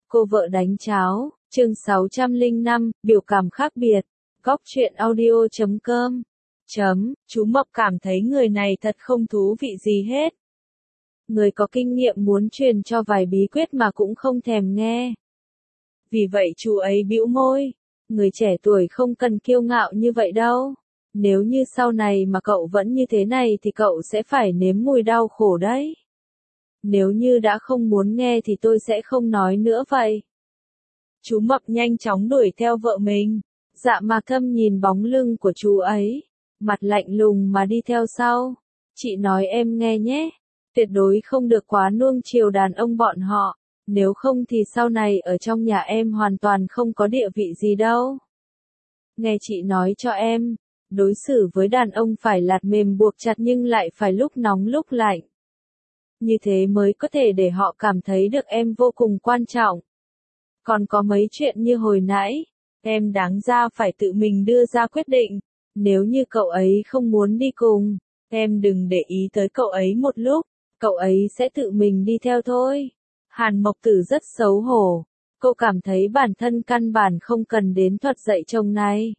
Cô vợ đánh cháo, chương 605, biểu cảm khác biệt. Góc truyện audio.com. Chú Mộc cảm thấy người này thật không thú vị gì hết. Người có kinh nghiệm muốn truyền cho vài bí quyết mà cũng không thèm nghe. Vì vậy chú ấy bĩu môi. Người trẻ tuổi không cần kiêu ngạo như vậy đâu. Nếu như sau này mà cậu vẫn như thế này thì cậu sẽ phải nếm mùi đau khổ đấy. Nếu như đã không muốn nghe thì tôi sẽ không nói nữa vậy. Chú Mập nhanh chóng đuổi theo vợ mình. Dạ Mạc Thâm nhìn bóng lưng của chú ấy, mặt lạnh lùng mà đi theo sau. Chị nói em nghe nhé, tuyệt đối không được quá nuông chiều đàn ông bọn họ, nếu không thì sau này ở trong nhà em hoàn toàn không có địa vị gì đâu. Nghe chị nói cho em, đối xử với đàn ông phải lạt mềm buộc chặt nhưng lại phải lúc nóng lúc lạnh. Như thế mới có thể để họ cảm thấy được em vô cùng quan trọng. Còn có mấy chuyện như hồi nãy, em đáng ra phải tự mình đưa ra quyết định. Nếu như cậu ấy không muốn đi cùng, em đừng để ý tới cậu ấy một lúc, cậu ấy sẽ tự mình đi theo thôi. Hàn Mộc Tử rất xấu hổ, cô cảm thấy bản thân căn bản không cần đến thuật dạy chồng này.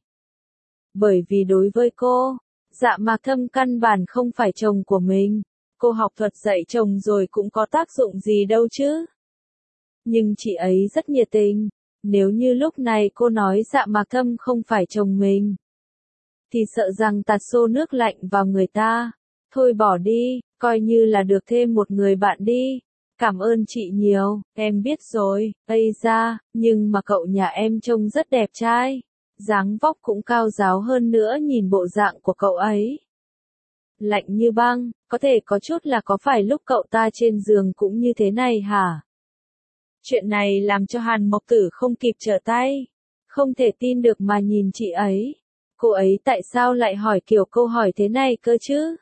Bởi vì đối với cô, Dạ Mạc Thâm căn bản không phải chồng của mình. Cô học thuật dạy chồng rồi cũng có tác dụng gì đâu chứ. Nhưng chị ấy rất nhiệt tình. Nếu như lúc này cô nói Dạ Mạc Thâm không phải chồng mình, thì sợ rằng tạt xô nước lạnh vào người ta. Thôi bỏ đi, coi như là được thêm một người bạn đi. Cảm ơn chị nhiều, em biết rồi. Ây da, nhưng mà cậu nhà em trông rất đẹp trai. Dáng vóc cũng cao ráo hơn nữa, nhìn bộ dạng của cậu ấy lạnh như băng, có thể có chút là có phải lúc cậu ta trên giường cũng như thế này hả? Chuyện này làm cho Hàn Mộc Tử không kịp trở tay, không thể tin được mà nhìn chị ấy. Cô ấy tại sao lại hỏi kiểu câu hỏi thế này cơ chứ?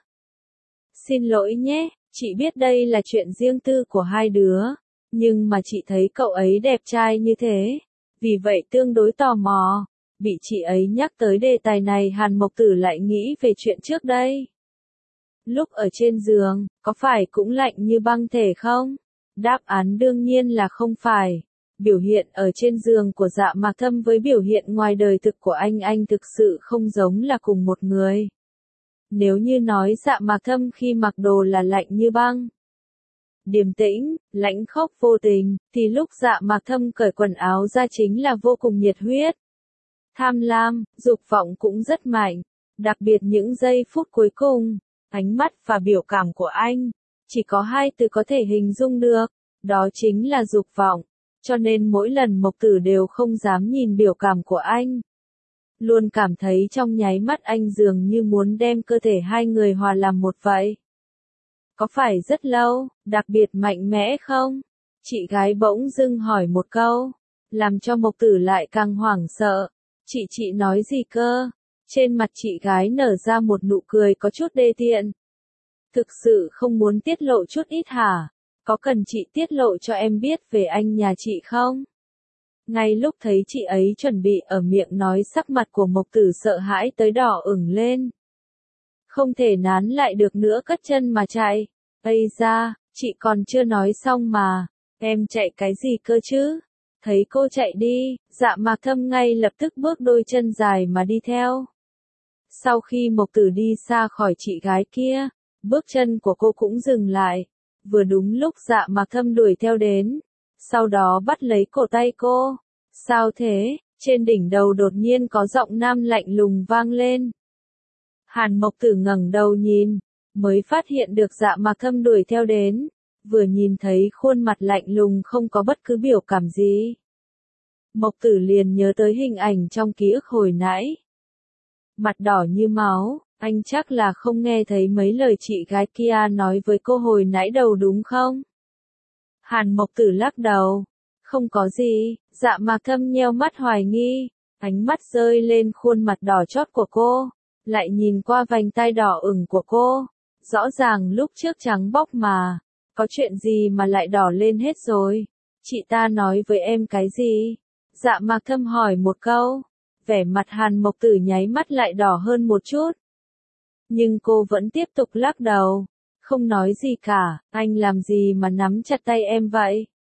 Xin lỗi nhé, chị biết đây là chuyện riêng tư của hai đứa, nhưng mà chị thấy cậu ấy đẹp trai như thế, vì vậy tương đối tò mò. Bị chị ấy nhắc tới đề tài này, Hàn Mộc Tử lại nghĩ về chuyện trước đây. Lúc ở trên giường, có phải cũng lạnh như băng thể không? Đáp án đương nhiên là không phải. Biểu hiện ở trên giường của Dạ Mạc Thâm với biểu hiện ngoài đời thực của anh thực sự không giống là cùng một người. Nếu như nói Dạ Mạc Thâm khi mặc đồ là lạnh như băng, điềm tĩnh, lãnh khốc vô tình, thì lúc Dạ Mạc Thâm cởi quần áo ra chính là vô cùng nhiệt huyết. Tham lam, dục vọng cũng rất mạnh, đặc biệt những giây phút cuối cùng. Ánh mắt và biểu cảm của anh, chỉ có hai từ có thể hình dung được, đó chính là dục vọng, cho nên mỗi lần Mộc Tử đều không dám nhìn biểu cảm của anh. Luôn cảm thấy trong nháy mắt anh dường như muốn đem cơ thể hai người hòa làm một vậy. Có phải rất lâu, đặc biệt mạnh mẽ không? Chị gái bỗng dưng hỏi một câu, làm cho Mộc Tử lại càng hoảng sợ. Chị nói gì cơ? Trên mặt chị gái nở ra một nụ cười có chút đê tiện. Thực sự không muốn tiết lộ chút ít hả? Có cần chị tiết lộ cho em biết về anh nhà chị không? Ngay lúc thấy chị ấy chuẩn bị ở miệng nói, sắc mặt của Mộc Tử sợ hãi tới đỏ ửng lên. Không thể nán lại được nữa, cất chân mà chạy. Ây da, chị còn chưa nói xong mà. Em chạy cái gì cơ chứ? Thấy cô chạy đi, Dạ Mạc Thâm ngay lập tức bước đôi chân dài mà đi theo. Sau khi Mộc Tử đi xa khỏi chị gái kia, bước chân của cô cũng dừng lại. Vừa đúng lúc Dạ Mạc Thâm đuổi theo đến, sau đó bắt lấy cổ tay cô. Sao thế? Trên đỉnh đầu đột nhiên có giọng nam lạnh lùng vang lên. Hàn Mộc Tử ngẩng đầu nhìn, mới phát hiện được Dạ Mạc Thâm đuổi theo đến. Vừa nhìn thấy khuôn mặt lạnh lùng không có bất cứ biểu cảm gì, Mộc Tử liền nhớ tới hình ảnh trong ký ức hồi nãy. Mặt đỏ như máu, anh chắc là không nghe thấy mấy lời chị gái kia nói với cô hồi nãy đâu đúng không? Hàn Mộc Tử lắc đầu. Không có gì. Dạ Mạc Thâm nheo mắt hoài nghi, ánh mắt rơi lên khuôn mặt đỏ chót của cô, lại nhìn qua vành tai đỏ ửng của cô. Rõ ràng lúc trước trắng bóc mà, có chuyện gì mà lại đỏ lên hết rồi? Chị ta nói với em cái gì? Dạ Mạc Thâm hỏi một câu. Vẻ mặt Hàn Mộc Tử nháy mắt lại đỏ hơn một chút. Nhưng cô vẫn tiếp tục lắc đầu. Không nói gì cả, anh làm gì mà nắm chặt tay em vậy?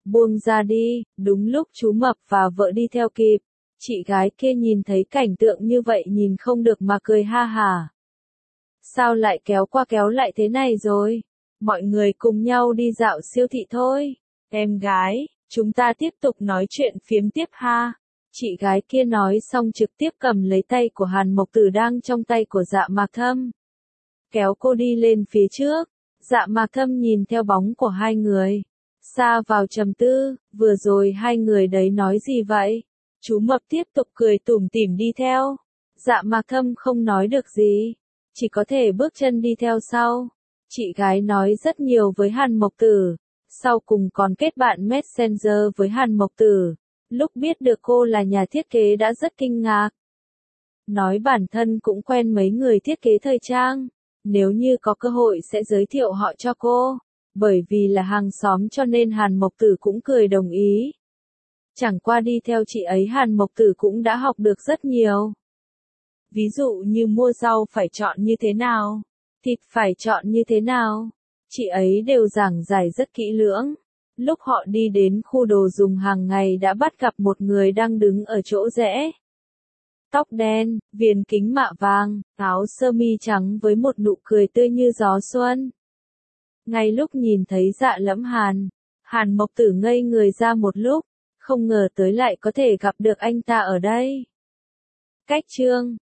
buông ra đi, đúng lúc chú Mập và vợ đi theo kịp. Chị gái kia nhìn thấy cảnh tượng như vậy nhìn không được mà cười ha hả. Sao lại kéo qua kéo lại thế này rồi? Mọi người cùng nhau đi dạo siêu thị thôi. Em gái, chúng ta tiếp tục nói chuyện phiếm tiếp ha. Chị gái kia nói xong trực tiếp cầm lấy tay của Hàn Mộc Tử đang trong tay của Dạ Mạc Thâm. Kéo cô đi lên phía trước. Dạ Mạc Thâm nhìn theo bóng của hai người. Sa vào trầm tư, vừa rồi hai người đấy nói gì vậy? Chú Mập tiếp tục cười tủm tỉm đi theo. Dạ Mạc Thâm không nói được gì. Chỉ có thể bước chân đi theo sau. Chị gái nói rất nhiều với Hàn Mộc Tử. Sau cùng còn kết bạn Messenger với Hàn Mộc Tử. Lúc biết được cô là nhà thiết kế đã rất kinh ngạc. Nói bản thân cũng quen mấy người thiết kế thời trang. Nếu như có cơ hội sẽ giới thiệu họ cho cô. Bởi vì là hàng xóm cho nên Hàn Mộc Tử cũng cười đồng ý. Chẳng qua đi theo chị ấy Hàn Mộc Tử cũng đã học được rất nhiều. Ví dụ như mua rau phải chọn như thế nào, thịt phải chọn như thế nào. Chị ấy đều giảng giải rất kỹ lưỡng. Lúc họ đi đến khu đồ dùng hàng ngày đã bắt gặp một người đang đứng ở chỗ rẽ. Tóc đen, viền kính mạ vàng, áo sơ mi trắng với một nụ cười tươi như gió xuân. Ngay lúc nhìn thấy Dạ Lẫm Hàn, Hàn Mộc Tử ngây người ra một lúc, không ngờ tới lại có thể gặp được anh ta ở đây. Cách chương